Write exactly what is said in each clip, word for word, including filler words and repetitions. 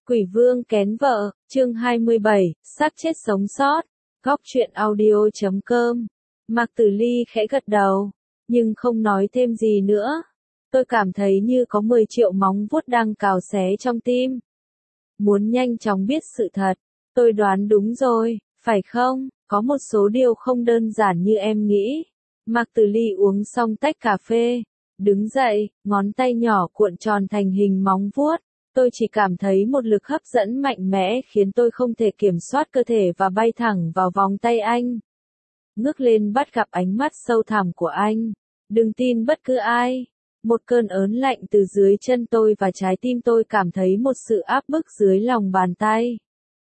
Quỷ vương kén vợ, chương hai mươi bảy, xác chết sống sót, góc truyện audio chấm com. Mạc Tử Ly khẽ gật đầu, nhưng không nói thêm gì nữa. Tôi cảm thấy như có mười triệu móng vuốt đang cào xé trong tim. Muốn nhanh chóng biết sự thật, tôi đoán đúng rồi, phải không? Có một số điều không đơn giản như em nghĩ. Mạc Tử Ly uống xong tách cà phê, đứng dậy, ngón tay nhỏ cuộn tròn thành hình móng vuốt. Tôi chỉ cảm thấy một lực hấp dẫn mạnh mẽ khiến tôi không thể kiểm soát cơ thể và bay thẳng vào vòng tay anh. Ngước lên bắt gặp ánh mắt sâu thẳm của anh. Đừng tin bất cứ ai. Một cơn ớn lạnh từ dưới chân tôi và trái tim tôi cảm thấy một sự áp bức dưới lòng bàn tay.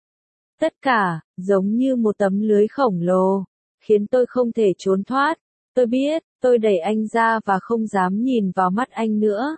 Tất cả, giống như một tấm lưới khổng lồ, khiến tôi không thể trốn thoát. Tôi biết, tôi đẩy anh ra và không dám nhìn vào mắt anh nữa.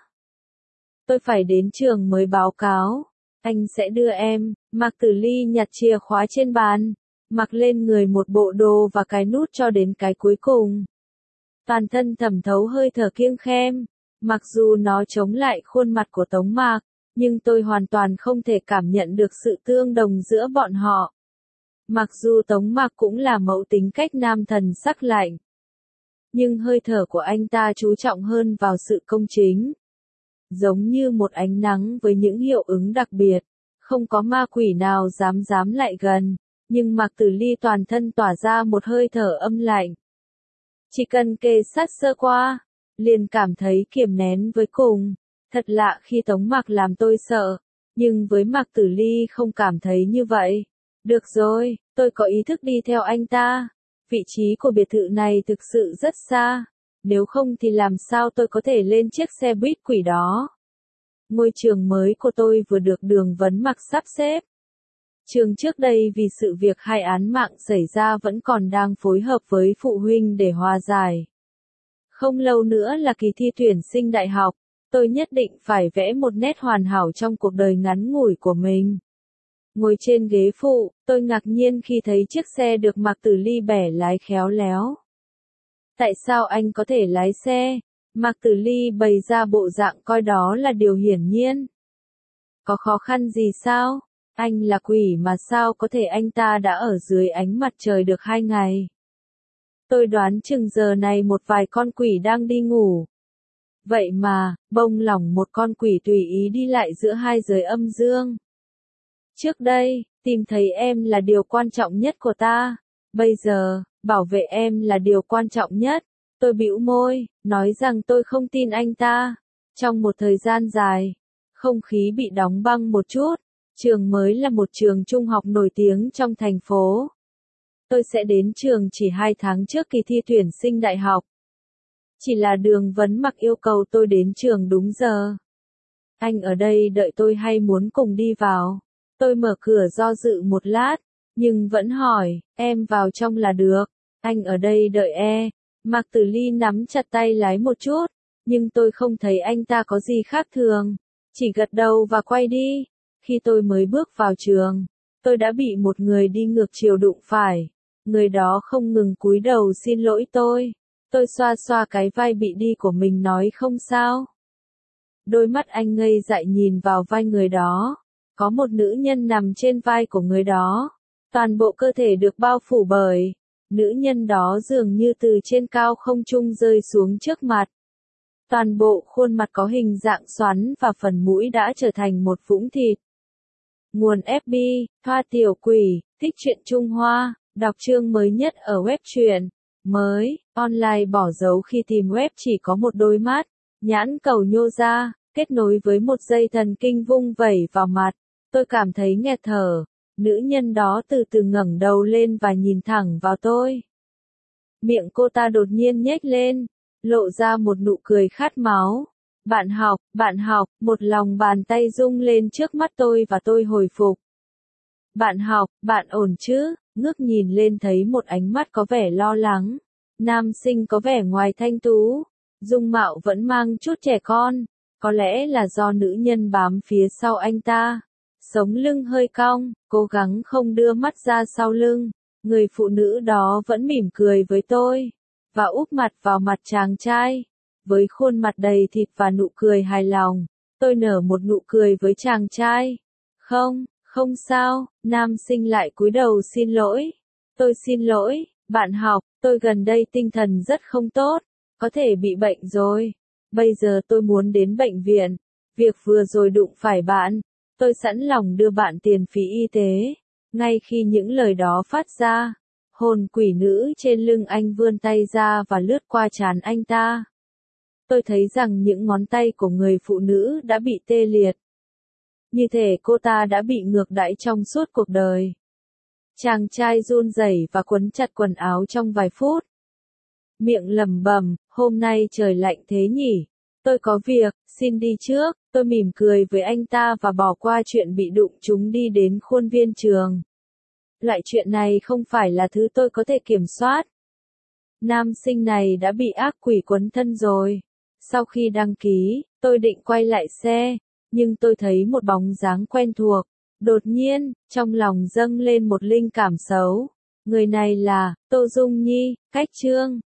Tôi phải đến trường mới báo cáo. Anh sẽ đưa em. Mạc Tử Ly nhặt chìa khóa trên bàn, mặc lên người một bộ đồ và cái nút cho đến cái cuối cùng. Toàn thân thẩm thấu hơi thở kiêng khem. Mặc dù nó chống lại khuôn mặt của Tống Mạc, nhưng tôi hoàn toàn không thể cảm nhận được sự tương đồng giữa bọn họ. Mặc dù Tống Mạc cũng là mẫu tính cách nam thần sắc lạnh, nhưng hơi thở của anh ta chú trọng hơn vào sự công chính. Giống như một ánh nắng với những hiệu ứng đặc biệt, không có ma quỷ nào dám dám lại gần, nhưng Mạc Tử Ly toàn thân tỏa ra một hơi thở âm lạnh. Chỉ cần kề sát sơ qua, liền cảm thấy kiềm nén với cùng. Thật lạ khi Tống Mạc làm tôi sợ, nhưng với Mạc Tử Ly không cảm thấy như vậy. Được rồi, tôi có ý thức đi theo anh ta. Vị trí của biệt thự này thực sự rất xa. Nếu không thì làm sao tôi có thể lên chiếc xe buýt quỷ đó. Ngôi trường mới của tôi vừa được Đường Vấn Mặc sắp xếp. Trường trước đây vì sự việc hai án mạng xảy ra vẫn còn đang phối hợp với phụ huynh để hòa giải. Không lâu nữa là kỳ thi tuyển sinh đại học, tôi nhất định phải vẽ một nét hoàn hảo trong cuộc đời ngắn ngủi của mình. Ngồi trên ghế phụ, tôi ngạc nhiên khi thấy chiếc xe được Mạc Tử Ly bẻ lái khéo léo. Tại sao anh có thể lái xe? Mạc Tử Ly bày ra bộ dạng coi đó là điều hiển nhiên. Có khó khăn gì sao? Anh là quỷ mà sao có thể anh ta đã ở dưới ánh mặt trời được hai ngày? Tôi đoán chừng giờ này một vài con quỷ đang đi ngủ. Vậy mà, bông lỏng một con quỷ tùy ý đi lại giữa hai giới âm dương. Trước đây, tìm thấy em là điều quan trọng nhất của ta. Bây giờ, bảo vệ em là điều quan trọng nhất. Tôi bĩu môi, nói rằng tôi không tin anh ta. Trong một thời gian dài, không khí bị đóng băng một chút. Trường mới là một trường trung học nổi tiếng trong thành phố. Tôi sẽ đến trường chỉ hai tháng trước kỳ thi tuyển sinh đại học. Chỉ là Đường Vấn Mặc yêu cầu tôi đến trường đúng giờ. Anh ở đây đợi tôi hay muốn cùng đi vào? Tôi mở cửa do dự một lát, nhưng vẫn hỏi, em vào trong là được. Anh ở đây đợi e. Mạc Tử Ly nắm chặt tay lái một chút, nhưng tôi không thấy anh ta có gì khác thường. Chỉ gật đầu và quay đi. Khi tôi mới bước vào trường, tôi đã bị một người đi ngược chiều đụng phải. Người đó không ngừng cúi đầu xin lỗi tôi. Tôi xoa xoa cái vai bị đi của mình nói không sao. Đôi mắt anh ngây dại nhìn vào vai người đó. Có một nữ nhân nằm trên vai của người đó. Toàn bộ cơ thể được bao phủ bởi. Nữ nhân đó dường như từ trên cao không trung rơi xuống trước mặt. Toàn bộ khuôn mặt có hình dạng xoắn và phần mũi đã trở thành một vũng thịt. Nguồn ép bê, Thoa Tiểu Quỷ, Thích truyện Trung Hoa, đọc chương mới nhất ở web truyện mới, online bỏ dấu khi tìm web chỉ có một đôi mắt, nhãn cầu nhô ra, kết nối với một dây thần kinh vung vẩy vào mặt. Tôi cảm thấy nghẹt thở. Nữ nhân đó từ từ ngẩng đầu lên và nhìn thẳng vào tôi. Miệng cô ta đột nhiên nhếch lên, lộ ra một nụ cười khát máu. Bạn học, bạn học, một lòng bàn tay rung lên trước mắt tôi và tôi hồi phục. Bạn học, bạn ổn chứ? Ngước nhìn lên thấy một ánh mắt có vẻ lo lắng. Nam sinh có vẻ ngoài thanh tú, dung mạo vẫn mang chút trẻ con. Có lẽ là do nữ nhân bám phía sau anh ta. Sống lưng hơi cong, cố gắng không đưa mắt ra sau lưng. Người phụ nữ đó vẫn mỉm cười với tôi, và úp mặt vào mặt chàng trai. Với khuôn mặt đầy thịt và nụ cười hài lòng, tôi nở một nụ cười với chàng trai. Không, không sao, nam sinh lại cúi đầu xin lỗi. Tôi xin lỗi, bạn học, tôi gần đây tinh thần rất không tốt, có thể bị bệnh rồi. Bây giờ tôi muốn đến bệnh viện. Việc vừa rồi đụng phải bạn, tôi sẵn lòng đưa bạn tiền phí y tế. Ngay khi những lời đó phát ra, hồn quỷ nữ trên lưng anh vươn tay ra và lướt qua trán anh ta. Tôi thấy rằng những ngón tay của người phụ nữ đã bị tê liệt. Như thể cô ta đã bị ngược đãi trong suốt cuộc đời. Chàng trai run rẩy và quấn chặt quần áo trong vài phút. Miệng lẩm bẩm, hôm nay trời lạnh thế nhỉ? Tôi có việc, xin đi trước. Tôi mỉm cười với anh ta và bỏ qua chuyện bị đụng chúng đi đến khuôn viên trường. Loại chuyện này không phải là thứ tôi có thể kiểm soát. Nam sinh này đã bị ác quỷ quấn thân rồi. Sau khi đăng ký, tôi định quay lại xe, nhưng tôi thấy một bóng dáng quen thuộc. Đột nhiên, trong lòng dâng lên một linh cảm xấu. Người này là Tô Dung Nhi, Cách Trương.